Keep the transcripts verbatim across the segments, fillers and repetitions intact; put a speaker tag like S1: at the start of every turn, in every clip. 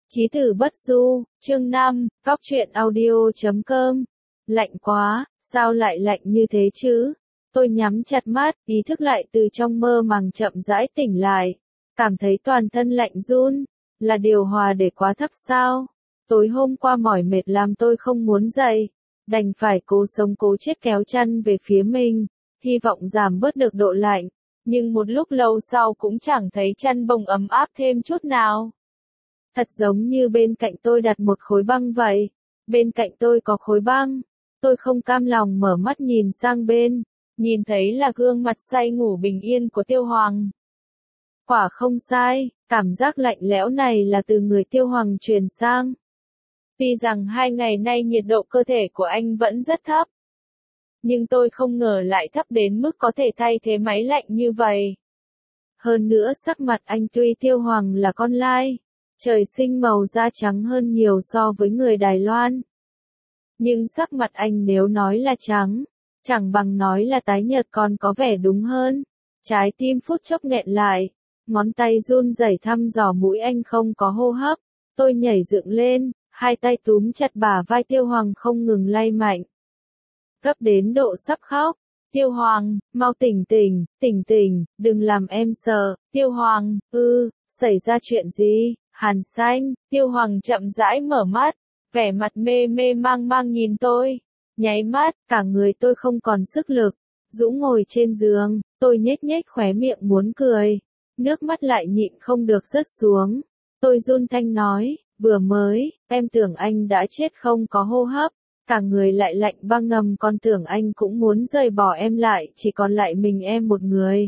S1: Chí tử bất du, chương năm, góc truyện audio chấm com. Lạnh quá, sao lại lạnh như thế chứ? Tôi nhắm chặt mắt, ý thức lại từ trong mơ màng chậm rãi tỉnh lại. Cảm thấy toàn thân lạnh run, là điều hòa để quá thấp sao? Tối hôm qua mỏi mệt làm tôi không muốn dậy, đành phải cố sống cố chết kéo chăn về phía mình, hy vọng giảm bớt được độ lạnh. Nhưng một lúc lâu sau cũng chẳng thấy chăn bông ấm áp thêm chút nào. Thật giống như bên cạnh tôi đặt một khối băng vậy. Bên cạnh tôi có khối băng. Tôi không cam lòng mở mắt nhìn sang bên. Nhìn thấy là gương mặt say ngủ bình yên của Tiêu Hoàng. Quả không sai, cảm giác lạnh lẽo này là từ người Tiêu Hoàng truyền sang. Tuy rằng hai ngày nay nhiệt độ cơ thể của anh vẫn rất thấp. Nhưng tôi không ngờ lại thấp đến mức có thể thay thế máy lạnh như vậy. Hơn nữa sắc mặt anh tuy Tiêu Hoàng là con lai. Trời sinh màu da trắng hơn nhiều so với người Đài Loan. Nhưng sắc mặt anh nếu nói là trắng, chẳng bằng nói là tái nhợt còn có vẻ đúng hơn. Trái tim phút chốc nghẹn lại, ngón tay run rẩy thăm dò mũi anh không có hô hấp. Tôi nhảy dựng lên, hai tay túm chặt bả vai Tiêu Hoàng không ngừng lay mạnh. Gấp đến độ sắp khóc. Tiêu Hoàng, mau tỉnh tỉnh, tỉnh tỉnh, đừng làm em sợ. Tiêu Hoàng, ư, xảy ra chuyện gì? Hàn Xanh, Tiêu Hoàng chậm rãi mở mắt, vẻ mặt mê mê mang mang nhìn tôi. Nháy mắt, cả người tôi không còn sức lực, rũ ngồi trên giường, tôi nhếch nhếch khóe miệng muốn cười. Nước mắt lại nhịn không được rớt xuống. Tôi run thanh nói, vừa mới, em tưởng anh đã chết không có hô hấp, cả người lại lạnh băng ngầm còn tưởng anh cũng muốn rời bỏ em lại, chỉ còn lại mình em một người.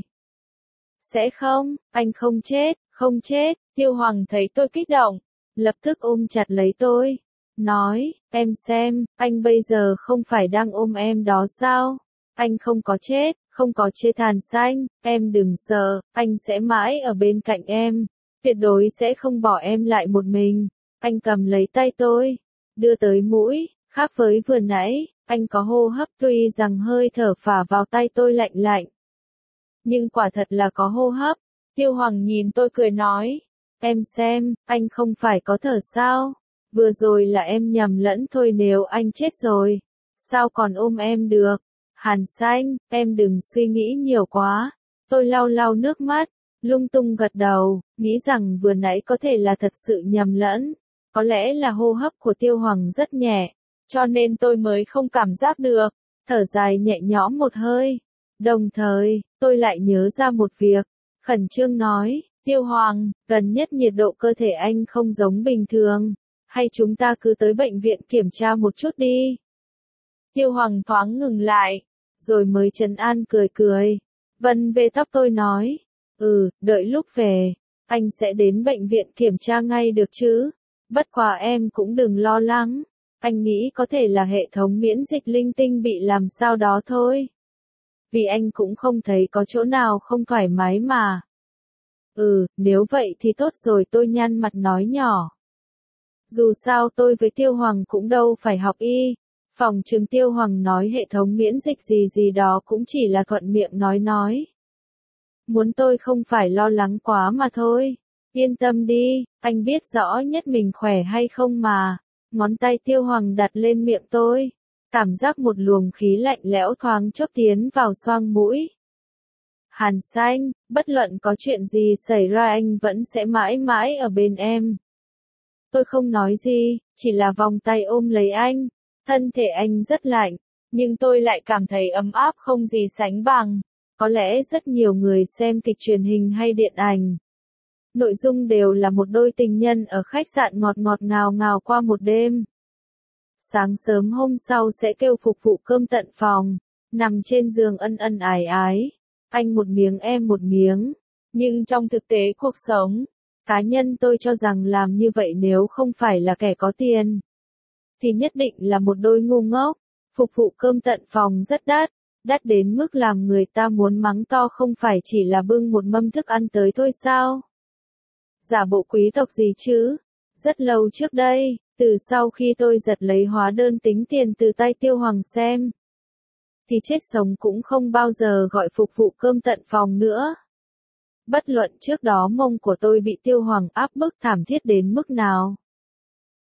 S1: Sẽ không, anh không chết, không chết. Tiêu Hoàng thấy tôi kích động, lập tức ôm chặt lấy tôi, nói, em xem, anh bây giờ không phải đang ôm em đó sao? Anh không có chết, không có chết. Hàn Xanh, em đừng sợ, anh sẽ mãi ở bên cạnh em, tuyệt đối sẽ không bỏ em lại một mình. Anh cầm lấy tay tôi, đưa tới mũi, khác với vừa nãy, anh có hô hấp tuy rằng hơi thở phả vào tay tôi lạnh lạnh. Nhưng quả thật là có hô hấp. Tiêu Hoàng nhìn tôi cười nói. Em xem, anh không phải có thở sao? Vừa rồi là em nhầm lẫn thôi, nếu anh chết rồi, sao còn ôm em được? Hàn Xanh, em đừng suy nghĩ nhiều quá. Tôi lau lau nước mắt, lung tung gật đầu, nghĩ rằng vừa nãy có thể là thật sự nhầm lẫn. Có lẽ là hô hấp của Tiêu Hoàng rất nhẹ, cho nên tôi mới không cảm giác được. Thở dài nhẹ nhõm một hơi. Đồng thời, tôi lại nhớ ra một việc. Khẩn trương nói, Tiêu Hoàng, gần nhất nhiệt độ cơ thể anh không giống bình thường, hay chúng ta cứ tới bệnh viện kiểm tra một chút đi. Tiêu Hoàng thoáng ngừng lại, rồi mới trấn an cười cười. Vân về tóc tôi nói, ừ, đợi lúc về, anh sẽ đến bệnh viện kiểm tra ngay được chứ. Bất quá em cũng đừng lo lắng, anh nghĩ có thể là hệ thống miễn dịch linh tinh bị làm sao đó thôi. Vì anh cũng không thấy có chỗ nào không thoải mái mà. Ừ, nếu vậy thì tốt rồi, tôi nhăn mặt nói nhỏ. Dù sao tôi với Tiêu Hoàng cũng đâu phải học y. Phòng trường Tiêu Hoàng nói hệ thống miễn dịch gì gì đó cũng chỉ là thuận miệng nói nói. Muốn tôi không phải lo lắng quá mà thôi. Yên tâm đi, anh biết rõ nhất mình khỏe hay không mà. Ngón tay Tiêu Hoàng đặt lên miệng tôi. Cảm giác một luồng khí lạnh lẽo thoáng chốc tiến vào xoang mũi. Hàn Xanh, bất luận có chuyện gì xảy ra anh vẫn sẽ mãi mãi ở bên em. Tôi không nói gì, chỉ là vòng tay ôm lấy anh. Thân thể anh rất lạnh, nhưng tôi lại cảm thấy ấm áp không gì sánh bằng. Có lẽ rất nhiều người xem kịch truyền hình hay điện ảnh. Nội dung đều là một đôi tình nhân ở khách sạn ngọt ngọt ngào ngào qua một đêm. Sáng sớm hôm sau sẽ kêu phục vụ cơm tận phòng, nằm trên giường ân ân ái ái. Anh một miếng em một miếng. Nhưng trong thực tế cuộc sống, cá nhân tôi cho rằng làm như vậy nếu không phải là kẻ có tiền, thì nhất định là một đôi ngu ngốc. Phục vụ cơm tận phòng rất đắt, đắt đến mức làm người ta muốn mắng to, không phải chỉ là bưng một mâm thức ăn tới thôi sao? Giả bộ quý tộc gì chứ? Rất lâu trước đây, từ sau khi tôi giật lấy hóa đơn tính tiền từ tay Tiêu Hoàng xem, thì chết sống cũng không bao giờ gọi phục vụ cơm tận phòng nữa. Bất luận trước đó mông của tôi bị Tiêu Hoàng áp bức thảm thiết đến mức nào,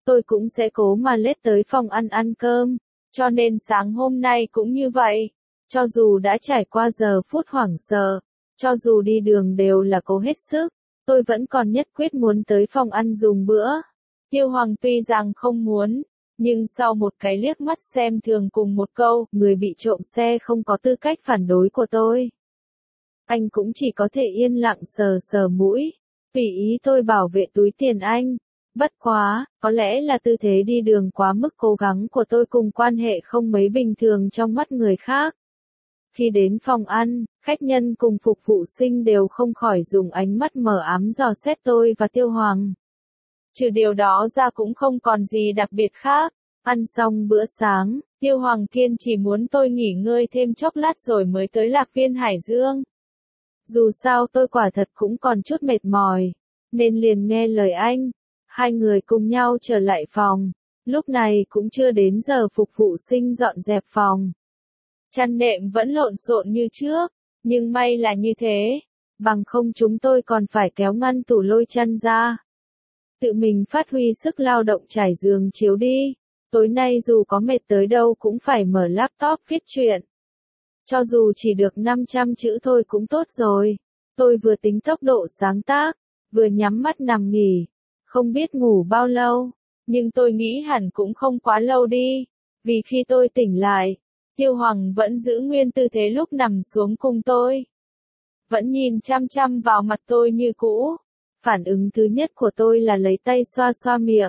S1: tôi cũng sẽ cố mà lết tới phòng ăn ăn cơm. Cho nên sáng hôm nay cũng như vậy. Cho dù đã trải qua giờ phút hoảng sợ, cho dù đi đường đều là cố hết sức, tôi vẫn còn nhất quyết muốn tới phòng ăn dùng bữa. Tiêu Hoàng tuy rằng không muốn, nhưng sau một cái liếc mắt xem thường cùng một câu, người bị trộm xe không có tư cách phản đối của tôi. Anh cũng chỉ có thể yên lặng sờ sờ mũi, tùy ý tôi bảo vệ túi tiền anh. Bất quá, có lẽ là tư thế đi đường quá mức cố gắng của tôi cùng quan hệ không mấy bình thường trong mắt người khác. Khi đến phòng ăn, khách nhân cùng phục vụ sinh đều không khỏi dùng ánh mắt mờ ám dò xét tôi và Tiêu Hoàng. Trừ điều đó ra cũng không còn gì đặc biệt khác. Ăn xong bữa sáng, Tiêu Hoàng kiên chỉ muốn tôi nghỉ ngơi thêm chốc lát rồi mới tới Lạc Viên Hải Dương. Dù sao tôi quả thật cũng còn chút mệt mỏi, nên liền nghe lời anh. Hai người cùng nhau trở lại phòng. Lúc này cũng chưa đến giờ phục vụ sinh dọn dẹp phòng. Chăn nệm vẫn lộn xộn như trước, nhưng may là như thế, bằng không chúng tôi còn phải kéo ngăn tủ lôi chăn ra. Tự mình phát huy sức lao động trải giường chiếu đi, tối nay dù có mệt tới đâu cũng phải mở laptop viết truyện. Cho dù chỉ được năm trăm chữ thôi cũng tốt rồi, tôi vừa tính tốc độ sáng tác, vừa nhắm mắt nằm nghỉ, không biết ngủ bao lâu, nhưng tôi nghĩ hẳn cũng không quá lâu đi, vì khi tôi tỉnh lại, Tiêu Hoàng vẫn giữ nguyên tư thế lúc nằm xuống cùng tôi. Vẫn nhìn chăm chăm vào mặt tôi như cũ. Phản ứng thứ nhất của tôi là lấy tay xoa xoa miệng.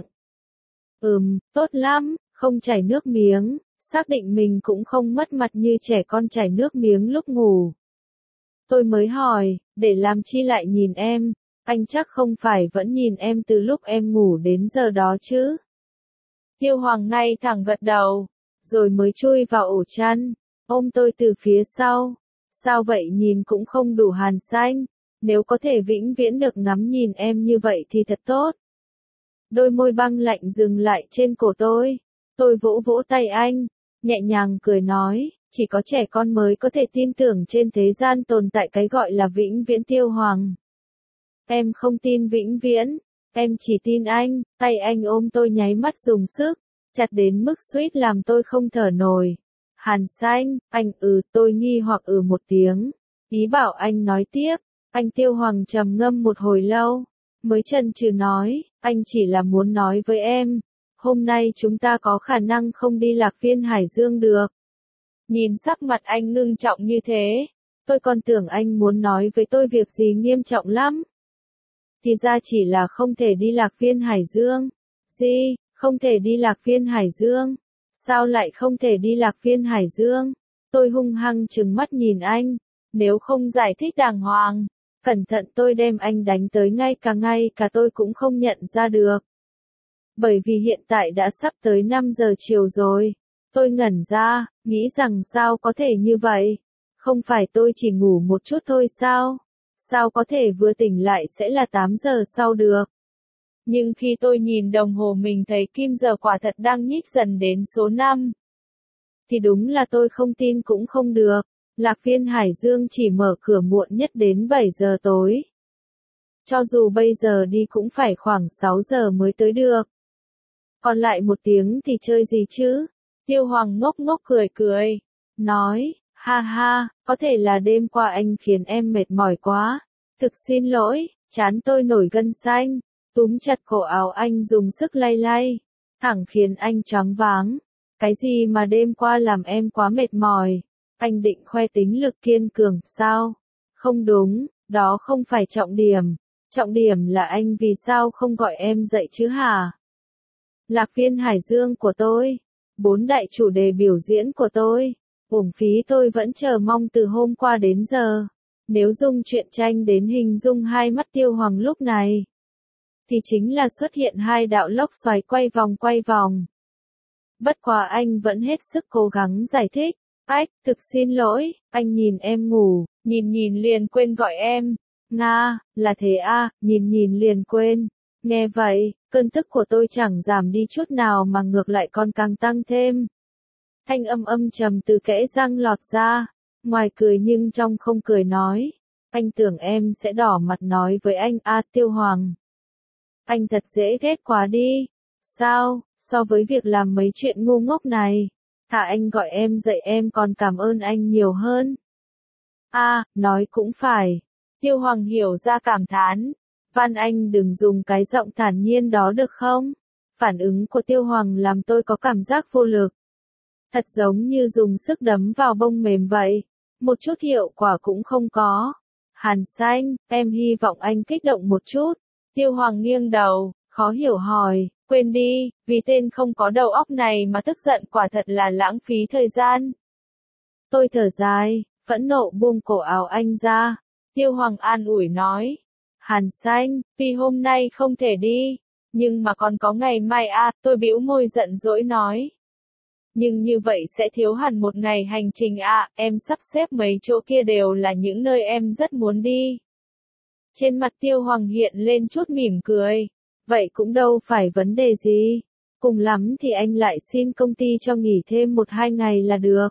S1: Ừm, tốt lắm, không chảy nước miếng, xác định mình cũng không mất mặt như trẻ con chảy nước miếng lúc ngủ. Tôi mới hỏi, để làm chi lại nhìn em, anh chắc không phải vẫn nhìn em từ lúc em ngủ đến giờ đó chứ. Tiêu Hoàng ngay thẳng gật đầu, rồi mới chui vào ổ chăn, ôm tôi từ phía sau. Sao vậy nhìn cũng không đủ hàn xanh, nếu có thể vĩnh viễn được ngắm nhìn em như vậy thì thật tốt. Đôi môi băng lạnh dừng lại trên cổ tôi, tôi vỗ vỗ tay anh, nhẹ nhàng cười nói, chỉ có trẻ con mới có thể tin tưởng trên thế gian tồn tại cái gọi là vĩnh viễn. Tiêu Hoàng. Em không tin vĩnh viễn, em chỉ tin anh. Tay anh ôm tôi nháy mắt dùng sức, chặt đến mức suýt làm tôi không thở nổi. Hàn xanh, anh ừ, tôi nghi hoặc ừ một tiếng, ý bảo anh nói tiếp. Anh Tiêu Hoàng trầm ngâm một hồi lâu, mới chần chừ nói, anh chỉ là muốn nói với em, hôm nay chúng ta có khả năng không đi Lạc Viên Hải Dương được. Nhìn sắc mặt anh ngưng trọng như thế, tôi còn tưởng anh muốn nói với tôi việc gì nghiêm trọng lắm. Thì ra chỉ là không thể đi Lạc Viên Hải Dương. Gì, không thể đi Lạc Viên Hải Dương? Sao lại không thể đi Lạc Viên Hải Dương? Tôi hung hăng trừng mắt nhìn anh, nếu không giải thích đàng hoàng, cẩn thận tôi đem anh đánh tới ngay cả ngay cả tôi cũng không nhận ra được. Bởi vì hiện tại đã sắp tới năm giờ chiều rồi. Tôi ngẩn ra, nghĩ rằng sao có thể như vậy? Không phải tôi chỉ ngủ một chút thôi sao? Sao có thể vừa tỉnh lại sẽ là tám giờ sau được? Nhưng khi tôi nhìn đồng hồ mình thấy kim giờ quả thật đang nhích dần đến số năm. Thì đúng là tôi không tin cũng không được. Lạc Viên Hải Dương chỉ mở cửa muộn nhất đến bảy giờ tối. Cho dù bây giờ đi cũng phải khoảng sáu giờ mới tới được. Còn lại một tiếng thì chơi gì chứ? Tiêu Hoàng ngốc ngốc cười cười, nói, ha ha, có thể là đêm qua anh khiến em mệt mỏi quá. Thực xin lỗi, trán tôi nổi gân xanh, túm chặt cổ áo anh dùng sức lay lay, thẳng khiến anh choáng váng. Cái gì mà đêm qua làm em quá mệt mỏi? Anh định khoe tính lực kiên cường, sao? Không đúng, đó không phải trọng điểm. Trọng điểm là anh vì sao không gọi em dậy chứ hả? Lạc Viên Hải Dương của tôi, bốn đại chủ đề biểu diễn của tôi, uổng phí tôi vẫn chờ mong từ hôm qua đến giờ. Nếu dùng truyện tranh đến hình dung hai mắt Tiêu Hoàng lúc này, thì chính là xuất hiện hai đạo lốc xoáy quay vòng quay vòng. Bất quá anh vẫn hết sức cố gắng giải thích. Ách, thực xin lỗi, anh nhìn em ngủ, nhìn nhìn liền quên gọi em. Nga, là thế à, nhìn nhìn liền quên. Nghe vậy, cơn tức của tôi chẳng giảm đi chút nào mà ngược lại còn càng tăng thêm. Thanh âm âm trầm từ kẽ răng lọt ra, ngoài cười nhưng trong không cười nói. Anh tưởng em sẽ đỏ mặt nói với anh, a Tiêu Hoàng. Anh thật dễ ghét quá đi. sao, so với việc làm mấy chuyện ngu ngốc này, thà anh gọi em dậy em còn cảm ơn anh nhiều hơn. À, nói cũng phải. Tiêu Hoàng hiểu ra cảm thán. Van anh đừng dùng cái giọng thản nhiên đó được không? Phản ứng của Tiêu Hoàng làm tôi có cảm giác vô lực. Thật giống như dùng sức đấm vào bông mềm vậy. Một chút hiệu quả cũng không có. Hàn Xanh, em hy vọng anh kích động một chút. Tiêu Hoàng nghiêng đầu, khó hiểu hỏi, quên đi, vì tên không có đầu óc này mà tức giận quả thật là lãng phí thời gian. Tôi thở dài, phẫn nộ buông cổ áo anh ra. Tiêu Hoàng an ủi nói, Hàn Xanh, vì hôm nay không thể đi, nhưng mà còn có ngày mai à, tôi bĩu môi giận dỗi nói. Nhưng như vậy sẽ thiếu hẳn một ngày hành trình à, em sắp xếp mấy chỗ kia đều là những nơi em rất muốn đi. Trên mặt Tiêu Hoàng hiện lên chút mỉm cười. Vậy cũng đâu phải vấn đề gì. Cùng lắm thì anh lại xin công ty cho nghỉ thêm một hai ngày là được.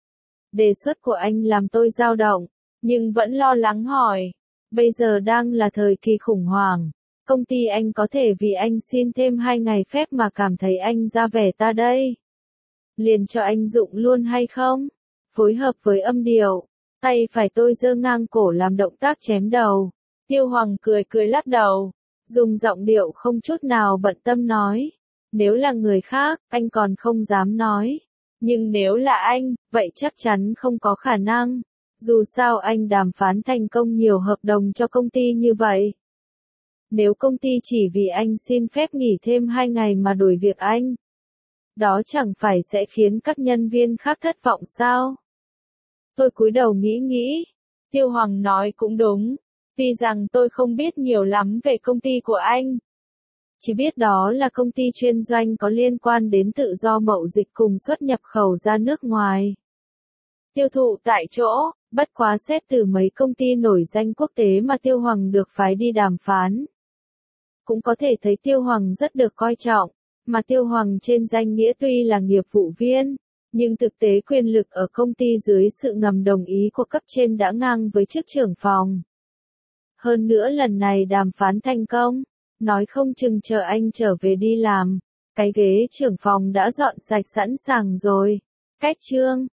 S1: Đề xuất của anh làm tôi dao động, nhưng vẫn lo lắng hỏi. Bây giờ đang là thời kỳ khủng hoảng. Công ty anh có thể vì anh xin thêm hai ngày phép mà cảm thấy anh ra vẻ ta đây. Liền cho anh dụng luôn hay không? Phối hợp với âm điệu. Tay phải tôi giơ ngang cổ làm động tác chém đầu. Tiêu Hoàng cười cười lắc đầu. Dùng giọng điệu không chút nào bận tâm nói. Nếu là người khác, anh còn không dám nói. Nhưng nếu là anh, vậy chắc chắn không có khả năng. Dù sao anh đàm phán thành công nhiều hợp đồng cho công ty như vậy. Nếu công ty chỉ vì anh xin phép nghỉ thêm hai ngày mà đuổi việc anh, đó chẳng phải sẽ khiến các nhân viên khác thất vọng sao? Tôi cúi đầu nghĩ nghĩ. Tiêu Hoàng nói cũng đúng. Tuy rằng tôi không biết nhiều lắm về công ty của anh. Chỉ biết đó là công ty chuyên doanh có liên quan đến tự do mậu dịch cùng xuất nhập khẩu ra nước ngoài. Tiêu thụ tại chỗ, bất quá xét từ mấy công ty nổi danh quốc tế mà Tiêu Hoàng được phái đi đàm phán. Cũng có thể thấy Tiêu Hoàng rất được coi trọng, mà Tiêu Hoàng trên danh nghĩa tuy là nghiệp vụ viên, nhưng thực tế quyền lực ở công ty dưới sự ngầm đồng ý của cấp trên đã ngang với chức trưởng phòng. Hơn nữa lần này đàm phán thành công, nói không chừng chờ anh trở về đi làm, cái ghế trưởng phòng đã dọn sạch sẵn sàng rồi. Cách chương